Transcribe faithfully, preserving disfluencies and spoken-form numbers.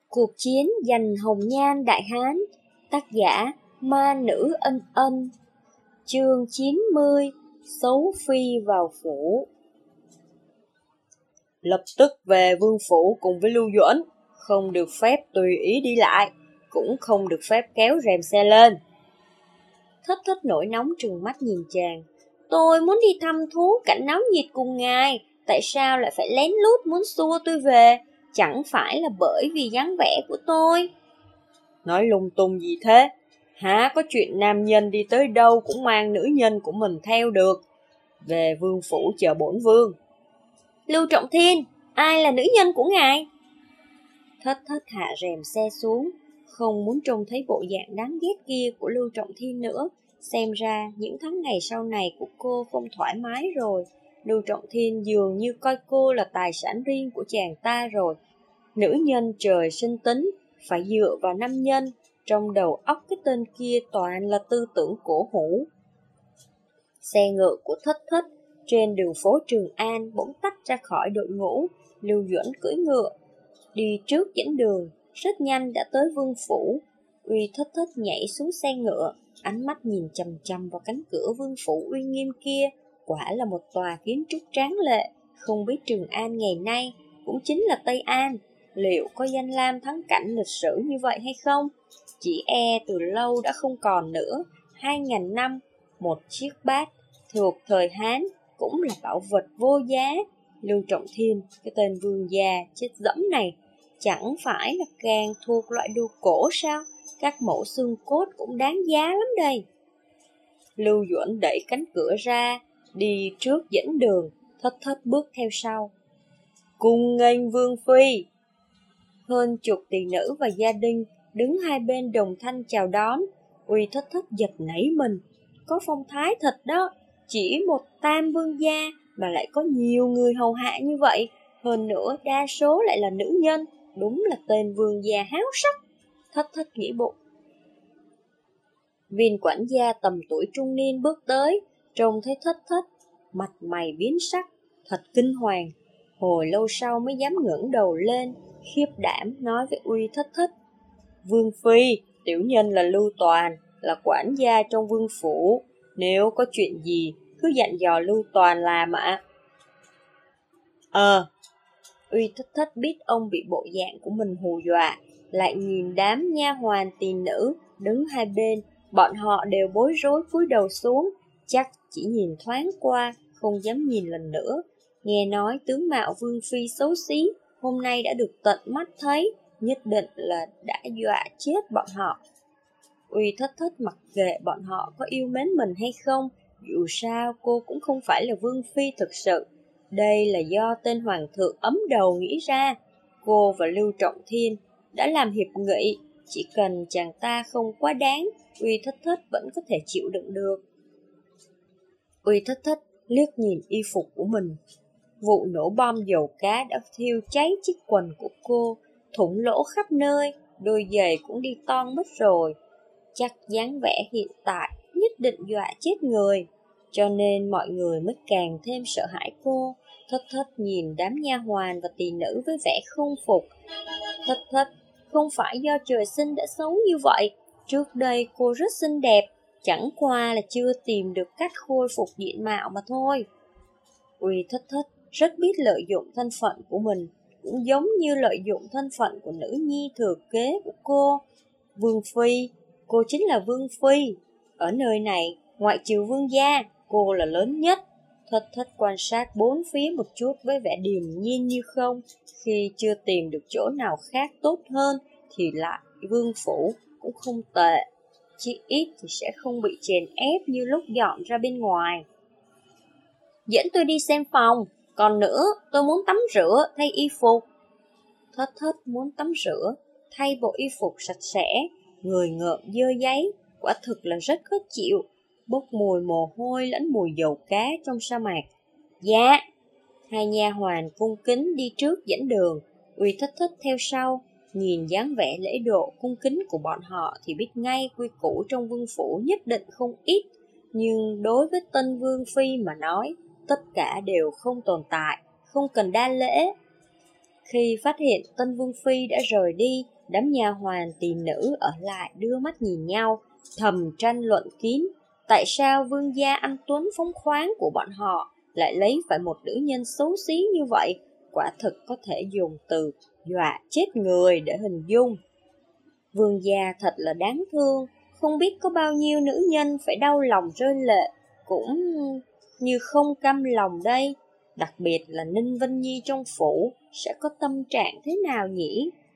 Cuộc chiến giành hồng nhan đại hán. Tác giả Ma Nữ Ân Ân. Chương chín mươi. Xấu phi vào phủ. Lập tức về vương phủ cùng với Lưu Duẩn, không được phép tùy ý đi lại, cũng không được phép kéo rèm xe lên. Thất Thất nổi nóng trừng mắt nhìn chàng. Tôi muốn đi thăm thú cảnh náo nhiệt cùng ngài, tại sao lại phải lén lút muốn xua tôi về? Chẳng phải là bởi vì dáng vẻ của tôi. Nói lung tung gì thế? Hả, có chuyện nam nhân đi tới đâu cũng mang nữ nhân của mình theo được. Về vương phủ chờ bổn vương. Lưu Trọng Thiên, ai là nữ nhân của ngài? Thất Thất hạ rèm xe xuống, không muốn trông thấy bộ dạng đáng ghét kia của Lưu Trọng Thiên nữa. Xem ra những tháng ngày sau này của cô không thoải mái rồi. Lưu Trọng Thiên dường như coi cô là tài sản riêng của chàng ta rồi. Nữ nhân trời sinh tính, phải dựa vào nam nhân. Trong đầu óc cái tên kia toàn là tư tưởng cổ hủ. Xe ngựa của Thất Thất trên đường phố Trường An bỗng tách ra khỏi đội ngũ. Lưu Duẩn cưỡi ngựa đi trước dẫn đường, rất nhanh đã tới vương phủ. Uy Thất Thất nhảy xuống xe ngựa, ánh mắt nhìn chằm chằm vào cánh cửa vương phủ uy nghiêm kia. Quả là một tòa kiến trúc tráng lệ. Không biết Trường An ngày nay cũng chính là Tây An, liệu có danh lam thắng cảnh lịch sử như vậy hay không? Chỉ e từ lâu đã không còn nữa. Hai ngàn năm, một chiếc bát thuộc thời Hán cũng là bảo vật vô giá. Lưu Trọng Thiên, cái tên vương gia chết dẫm này, chẳng phải là càng thuộc loại đồ cổ sao? Các mẫu xương cốt cũng đáng giá lắm đây. Lưu Duẩn đẩy cánh cửa ra, đi trước dẫn đường. Thất Thất bước theo sau. Cung nghênh vương phi. Hơn chục tỷ nữ và gia đình đứng hai bên đồng thanh chào đón. Uy Thất Thất giật nảy mình. Có phong thái thật đó. Chỉ một tam vương gia mà lại có nhiều người hầu hạ như vậy. Hơn nữa đa số lại là nữ nhân. Đúng là tên vương gia háo sắc. Thất Thất nghĩ bụng. Viên quản gia tầm tuổi trung niên bước tới, trông thấy Thất Thất, mặt mày biến sắc, thật kinh hoàng. Hồi lâu sau mới dám ngẩng đầu lên, khiếp đảm nói với Uy Thất Thất. Vương phi, tiểu nhân là Lưu Toàn, là quản gia trong vương phủ. Nếu có chuyện gì, cứ dặn dò Lưu Toàn làm ạ. Ờ, Uy Thất Thất biết ông bị bộ dạng của mình hù dọa, lại nhìn đám nha hoàn tỳ nữ đứng hai bên, bọn họ đều bối rối cúi đầu xuống, chắc chỉ nhìn thoáng qua, không dám nhìn lần nữa. Nghe nói tướng mạo vương phi xấu xí, hôm nay đã được tận mắt thấy, nhất định là đã dọa chết bọn họ. Uy Thất Thất mặc kệ bọn họ có yêu mến mình hay không, dù sao cô cũng không phải là vương phi thực sự. Đây là do tên hoàng thượng ấm đầu nghĩ ra. Cô và Lưu Trọng Thiên đã làm hiệp nghị, chỉ cần chàng ta không quá đáng, Uy Thất Thất vẫn có thể chịu đựng được. Uy Thất Thất liếc nhìn y phục của mình. Vụ nổ bom dầu cá đã thiêu cháy chiếc quần của cô, thủng lỗ khắp nơi, đôi giày cũng đi toang mất rồi. Chắc dáng vẻ hiện tại nhất định dọa chết người, cho nên mọi người mới càng thêm sợ hãi cô. Thất Thất nhìn đám nha hoàn và tỳ nữ với vẻ không phục. Thất Thất, không phải do trời sinh đã xấu như vậy. Trước đây cô rất xinh đẹp, chẳng qua là chưa tìm được cách khôi phục diện mạo mà thôi. Uy Thất Thất rất biết lợi dụng thân phận của mình, cũng giống như lợi dụng thân phận của nữ nhi thừa kế của cô. Vương phi, cô chính là vương phi. Ở nơi này, ngoại trừ vương gia, cô là lớn nhất. Thất Thất quan sát bốn phía một chút với vẻ điềm nhiên như không. Khi chưa tìm được chỗ nào khác tốt hơn, thì lại vương phủ cũng không tệ. Chỉ ít thì sẽ không bị chèn ép như lúc dọn ra bên ngoài. Dẫn tôi đi xem phòng. Còn nữa, tôi muốn tắm rửa, thay y phục. Thất Thất muốn tắm rửa, thay bộ y phục sạch sẽ, người ngợm dơ giấy, quả thực là rất khó chịu, bốc mùi mồ hôi lẫn mùi dầu cá trong sa mạc. Dạ. Hai nha hoàn cung kính đi trước dẫn đường, Uy Thất Thất theo sau. Nhìn dáng vẻ lễ độ cung kính của bọn họ thì biết ngay quy củ trong vương phủ nhất định không ít, nhưng đối với tân vương phi mà nói, tất cả đều không tồn tại, không cần đa lễ. Khi phát hiện Tân Vương Phi đã rời đi, đám nha hoàn tỳ nữ ở lại đưa mắt nhìn nhau, thầm tranh luận kín. Tại sao vương gia anh tuấn phóng khoáng của bọn họ lại lấy phải một nữ nhân xấu xí như vậy? Quả thực có thể dùng từ dọa chết người để hình dung. Vương gia thật là đáng thương, không biết có bao nhiêu nữ nhân phải đau lòng rơi lệ, cũng như không căm lòng đây. Đặc biệt là Ninh Vân Nhi trong phủ sẽ có tâm trạng thế nào nhỉ?